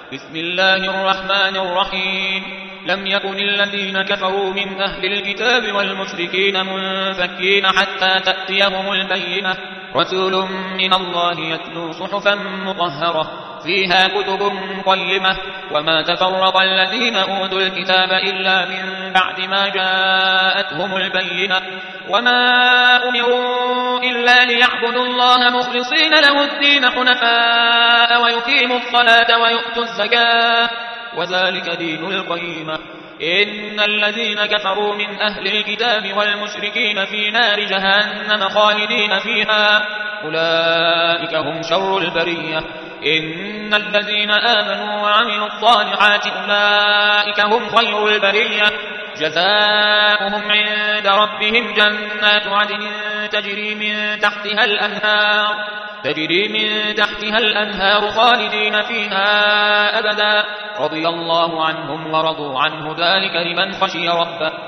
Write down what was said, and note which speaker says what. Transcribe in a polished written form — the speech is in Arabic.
Speaker 1: بسم الله الرحمن الرحيم لم يكن الذين كفروا من أهل الكتاب والمشركين منفكين حتى تأتيهم البينة رسول من الله يتلو صحفا مطهرة فيها كتب قيمة وما تفرق الذين أوتوا الكتاب إلا من بعد ما جاءتهم البينة وما أمروا إلا ليعبدوا الله مخلصين له الدين حنفاء ويقيموا الصلاة ويؤتوا الزكاة وذلك دين القيمة إن الذين كفروا من أهل الكتاب والمشركين في نار جهنم خالدين فيها أولئك هم شر البرية إن الذين آمنوا وعملوا الصالحات أولئك هم خير البرية جزاؤهم عند ربهم جنات عدن تجري من تحتها الأنهار خالدين فيها أبدا رضي الله عنهم ورضوا عنه ذلك لمن خشي ربه